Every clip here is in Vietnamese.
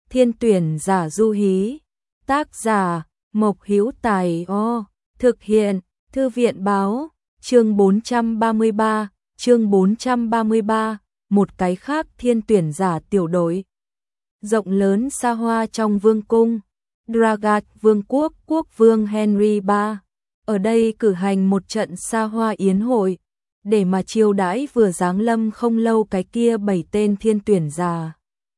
Thiên tuyển giả du hí. Tác giả Mộc Hữu Tài. Thực hiện Thư viện báo. Chương 433. Một cái khác thiên tuyển giả tiểu đội. Rộng lớn xa hoa trong vương cung Dragat vương quốc, quốc vương Henry III ở đây cử hành một trận xa hoa yến hội để mà chiêu đãi vừa giáng lâm không lâu cái kia 7 tên thiên tuyển giả.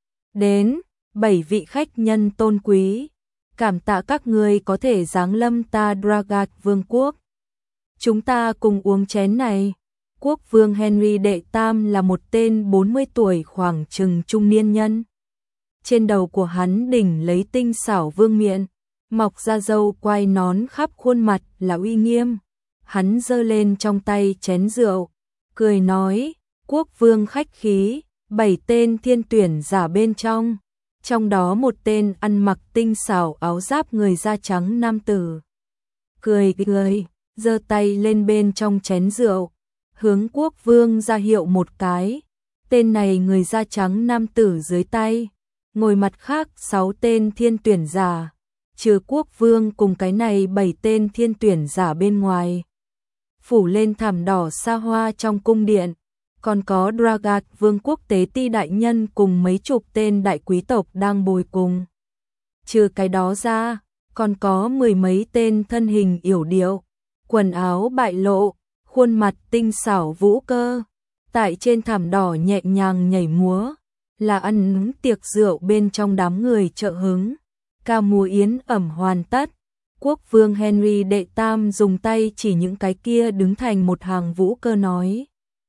Đến 7 vị khách nhân tôn quý, cảm tạ các người có thể giáng lâm ta Dragat vương quốc. Chúng ta cùng uống chén này. Quốc vương Henry đệ tam là một tên 40 tuổi khoảng chừng trung niên nhân. Trên đầu của hắn đỉnh lấy tinh xảo vương miện, mọc ra râu quai nón khắp khuôn mặt là uy nghiêm. Hắn giơ lên trong tay chén rượu, cười nói, quốc vương khách khí, 7 tên thiên tuyển giả bên trong đó một tên ăn mặc tinh xảo áo giáp người da trắng nam tử. Cười, giơ tay lên bên trong chén rượu, hướng quốc vương ra hiệu một cái. Tên này người da trắng nam tử dưới tay, ngồi mặt khác 6 tên thiên tuyển giả, trừ quốc vương cùng cái này 7 tên thiên tuyển giả bên ngoài. Phủ lên thảm đỏ xa hoa trong cung điện, còn có Dragat vương quốc tế ti đại nhân cùng mấy chục tên đại quý tộc đang bồi cùng. Trừ cái đó ra, còn có 10 mấy tên thân hình yểu điệu, quần áo bại lộ, khuôn mặt tinh xảo vũ cơ, tại trên thảm đỏ nhẹ nhàng nhảy múa, là ăn uống tiệc rượu bên trong đám người trợ hứng. Ca múa yến ẩm hoàn tất, quốc vương Henry đệ tam dùng tay chỉ những cái kia đứng thành một hàng vũ cơ nói.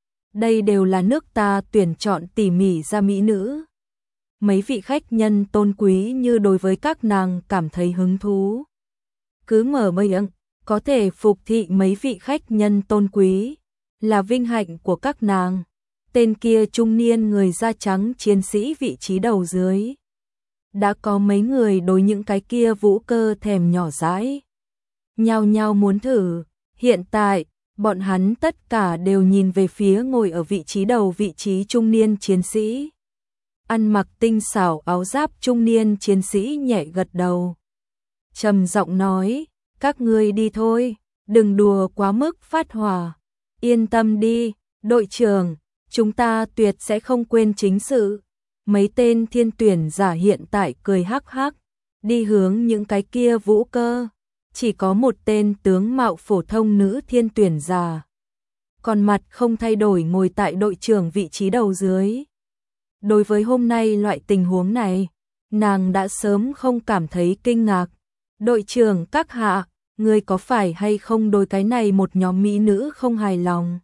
Đây đều là nước ta tuyển chọn tỉ mỉ ra mỹ nữ. Mấy vị khách nhân tôn quý như đối với các nàng cảm thấy hứng thú. Cứ mở miệng, có thể phục thị mấy vị khách nhân tôn quý, là vinh hạnh của các nàng. Tên kia trung niên người da trắng chiến sĩ vị trí đầu dưới. Đã có mấy người đối những cái kia vũ cơ thèm nhỏ dãi, nhao nhao muốn thử. Hiện tại, bọn hắn tất cả đều nhìn về phía ngồi ở vị trí đầu vị trí trung niên chiến sĩ. Ăn mặc tinh xảo áo giáp trung niên chiến sĩ nhẹ gật đầu, trầm giọng nói, các ngươi đi thôi, đừng đùa quá mức phát hỏa. Yên tâm đi, đội trưởng, chúng ta tuyệt sẽ không quên chính sự. Mấy tên thiên tuyển giả hiện tại cười hắc hắc, đi hướng những cái kia vũ cơ. Chỉ có một tên tướng mạo phổ thông nữ thiên tuyển giả, còn mặt không thay đổi ngồi tại đội trưởng vị trí đầu dưới. Đối với hôm nay loại tình huống này, nàng đã sớm không cảm thấy kinh ngạc. Đội trưởng các hạ, người có phải hay không đối cái này một nhóm mỹ nữ không hài lòng?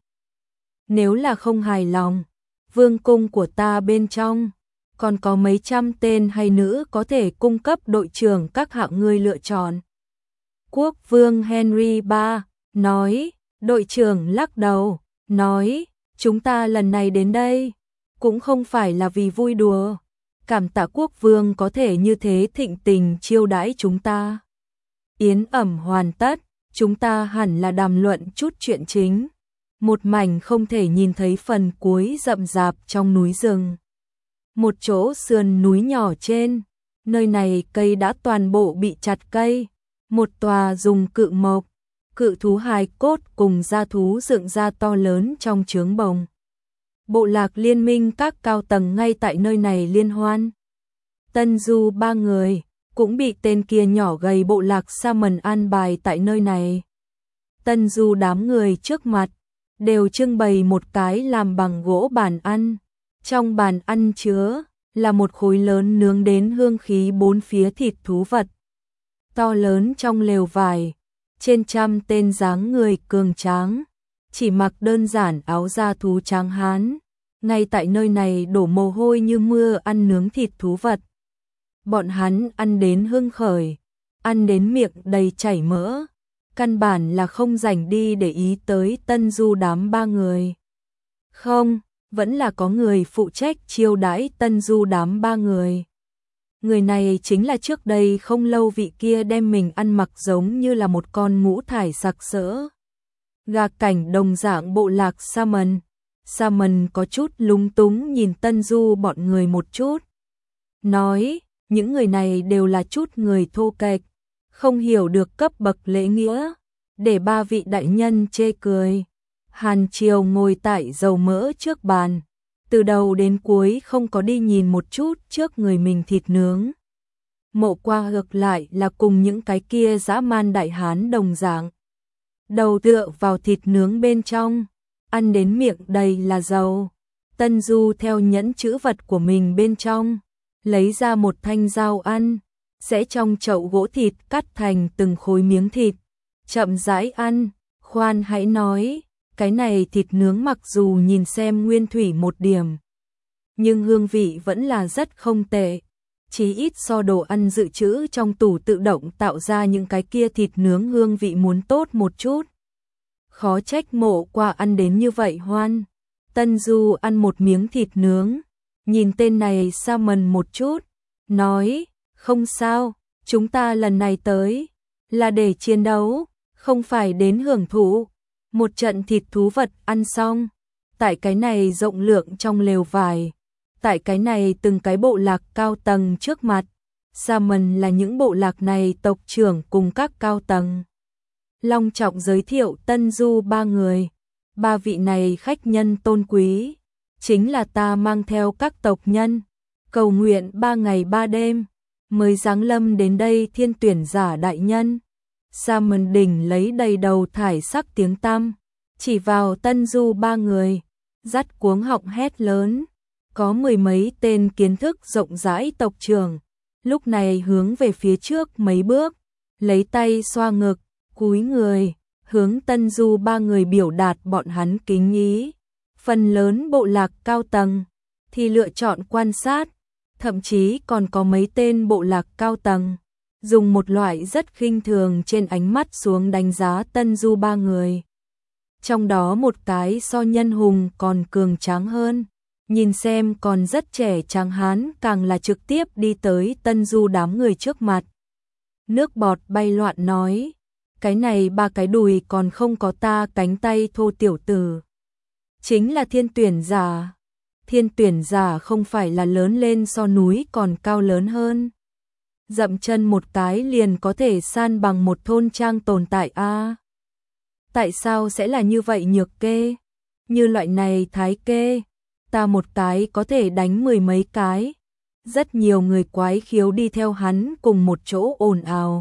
Nếu là không hài lòng, vương cung của ta bên trong còn có mấy trăm tên hay nữ có thể cung cấp đội trưởng các hạ ngươi lựa chọn. Quốc vương Henry III nói. Đội trưởng lắc đầu, nói, chúng ta lần này đến đây cũng không phải là vì vui đùa. Cảm tạ quốc vương có thể như thế thịnh tình chiêu đãi chúng ta. Yến ẩm hoàn tất, chúng ta hẳn là đàm luận chút chuyện chính. Một mảnh không thể nhìn thấy phần cuối rậm rạp trong núi rừng. Một chỗ sườn núi nhỏ trên, nơi này cây đã toàn bộ bị chặt cây. Một tòa dùng cự mộc, cự thú hài cốt cùng gia thú dựng ra to lớn trong trướng bồng. Bộ lạc liên minh các cao tầng ngay tại nơi này liên hoan. Tân Du 3 người cũng bị tên kia nhỏ gầy bộ lạc Salmon an bài tại nơi này. Tân Du đám người trước mặt đều trưng bày một cái làm bằng gỗ bàn ăn. Trong bàn ăn chứa là một khối lớn nướng đến hương khí bốn phía thịt thú vật. To lớn trong lều vải, trên trăm tên dáng người cường tráng, chỉ mặc đơn giản áo da thú trắng hán, ngay tại nơi này đổ mồ hôi như mưa ăn nướng thịt thú vật. Bọn hắn ăn đến hưng khởi, ăn đến miệng đầy chảy mỡ, căn bản là không rảnh đi để ý tới Tân Du đám 3 người. Không, vẫn là có người phụ trách chiêu đãi Tân Du đám 3 người. Người này chính là trước đây không lâu vị kia đem mình ăn mặc giống như là một con ngũ thải sặc sỡ. Gà cảnh đồng dạng bộ lạc Salmon. Salmon có chút lúng túng nhìn Tân Du bọn người một chút. Nói, những người này đều là chút người thô kệch, không hiểu được cấp bậc lễ nghĩa, để ba vị đại nhân chê cười. Hàn Triều ngồi tại dầu mỡ trước bàn, từ đầu đến cuối không có đi nhìn một chút trước người mình thịt nướng. Mộ Qua ngược lại là cùng những cái kia dã man đại hán đồng dạng. Đầu tựa vào thịt nướng bên trong, ăn đến miệng đầy là dầu. Tân Du theo nhẫn chữ vật của mình bên trong, lấy ra một thanh dao ăn, sẽ trong chậu gỗ thịt cắt thành từng khối miếng thịt, chậm rãi ăn. Khoan hãy nói, cái này thịt nướng mặc dù nhìn xem nguyên thủy một điểm, nhưng hương vị vẫn là rất không tệ. Chí ít so đồ ăn dự trữ trong tủ tự động tạo ra những cái kia thịt nướng hương vị muốn tốt một chút. Khó trách Mộ Qua ăn đến như vậy hoan. Tân Du ăn một miếng thịt nướng, nhìn tên này Salmon một chút, nói, không sao, chúng ta lần này tới là để chiến đấu, không phải đến hưởng thụ. Một trận thịt thú vật ăn xong, tại cái này rộng lượng trong lều vải, tại cái này từng cái bộ lạc cao tầng trước mặt, Salmon là những bộ lạc này tộc trưởng cùng các cao tầng. Long trọng giới thiệu Tân Du ba người. Ba vị này khách nhân tôn quý, chính là ta mang theo các tộc nhân, cầu nguyện 3 ngày 3 đêm, mới giáng lâm đến đây thiên tuyển giả đại nhân. Salmon đỉnh lấy đầy đầu thải sắc tiếng tăm, chỉ vào Tân Du ba người, dắt cuống họng hét lớn. Có mười mấy tên kiến thức rộng rãi tộc trưởng, lúc này hướng về phía trước mấy bước, lấy tay xoa ngực, cúi người, hướng Tân Du ba người biểu đạt bọn hắn kính ý. Phần lớn bộ lạc cao tầng thì lựa chọn quan sát, thậm chí còn có mấy tên bộ lạc cao tầng dùng một loại rất khinh thường trên ánh mắt xuống đánh giá Tân Du ba người. Trong đó một cái so Nhân Hùng còn cường tráng hơn, nhìn xem còn rất trẻ tráng hán càng là trực tiếp đi tới Tân Du đám người trước mặt. Nước bọt bay loạn nói, cái này ba cái đùi còn không có ta cánh tay thô tiểu tử. Chính là thiên tuyển giả. Thiên tuyển giả không phải là lớn lên so núi còn cao lớn hơn. Dậm chân một cái liền có thể san bằng một thôn trang tồn tại a. Tại sao sẽ là như vậy nhược kê? Như loại này thái kê, ta một cái có thể đánh mười mấy cái. Rất nhiều người quái khiếu đi theo hắn cùng một chỗ ồn ào.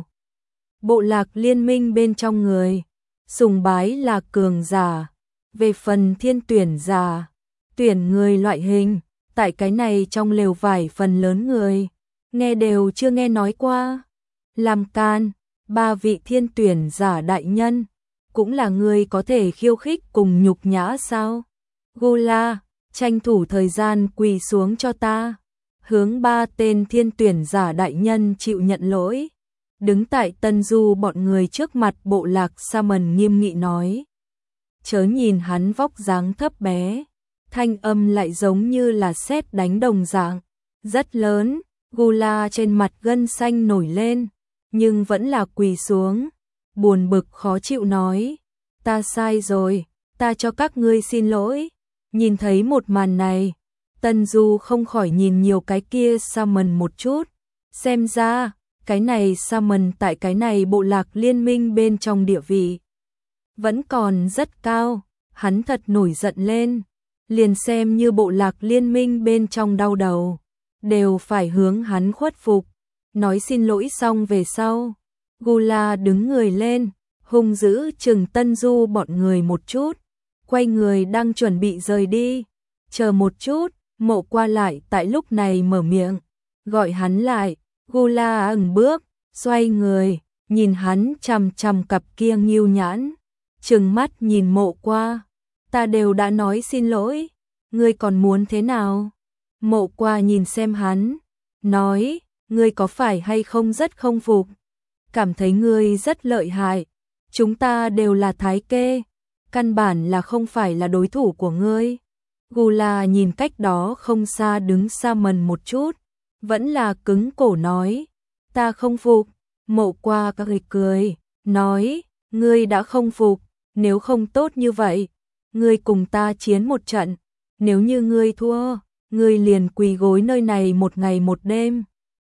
Bộ lạc liên minh bên trong người, sùng bái là cường giả. Về phần thiên tuyển giả, tuyển người loại hình, tại cái này trong lều vải phần lớn người, nghe đều chưa nghe nói qua. Làm can, ba vị thiên tuyển giả đại nhân, cũng là người có thể khiêu khích cùng nhục nhã sao? Gula, tranh thủ thời gian quỳ xuống cho ta. Hướng ba tên thiên tuyển giả đại nhân chịu nhận lỗi. Đứng tại Tân Du bọn người trước mặt bộ lạc Salmon nghiêm nghị nói. Chớ nhìn hắn vóc dáng thấp bé, thanh âm lại giống như là sét đánh đồng dạng, rất lớn. Gula trên mặt gân xanh nổi lên, nhưng vẫn là quỳ xuống, buồn bực khó chịu nói, ta sai rồi, ta cho các ngươi xin lỗi. Nhìn thấy một màn này, Tân Du không khỏi nhìn nhiều cái kia Salmon một chút, xem ra, cái này Salmon tại cái này bộ lạc liên minh bên trong địa vị vẫn còn rất cao. Hắn thật nổi giận lên, liền xem như bộ lạc liên minh bên trong đau đầu, đều phải hướng hắn khuất phục. Nói xin lỗi xong về sau, Gula đứng người lên, hung dữ chừng Tân Du bọn người một chút, quay người đang chuẩn bị rời đi. Chờ một chút, Mộ Qua lại tại lúc này mở miệng, gọi hắn lại. Gula ửng bước, xoay người, nhìn hắn chằm chằm cặp kia nghêu nhãn, trừng mắt nhìn Mộ Qua. Ta đều đã nói xin lỗi, ngươi còn muốn thế nào? Mộ Qua nhìn xem hắn, nói, ngươi có phải hay không rất không phục? Cảm thấy ngươi rất lợi hại, chúng ta đều là thái kê, căn bản là không phải là đối thủ của ngươi. Gula nhìn cách đó không xa đứng Salmon một chút, vẫn là cứng cổ nói, ta không phục. Mộ Qua cười, nói, ngươi đã không phục, nếu không tốt như vậy, ngươi cùng ta chiến một trận, nếu như ngươi thua, ngươi liền quỳ gối nơi này một ngày một đêm,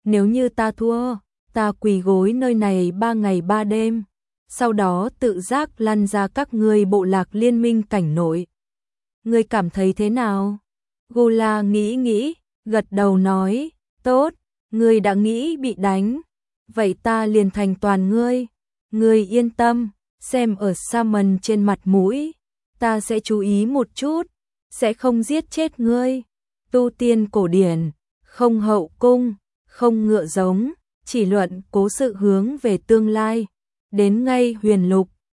Nếu như ta thua, ta quỳ gối nơi này 3 ngày 3 đêm, sau đó tự giác lăn ra các ngươi bộ lạc liên minh cảnh nội. Ngươi cảm thấy thế nào? Gula nghĩ, gật đầu nói, tốt, ngươi đã nghĩ bị đánh, vậy ta liền thành toàn ngươi. Ngươi yên tâm, xem ở Salmon trên mặt mũi, ta sẽ chú ý một chút, sẽ không giết chết ngươi. Tu tiên cổ điển, không hậu cung, không ngựa giống, chỉ luận cố sự hướng về tương lai. Đến ngay huyền lục,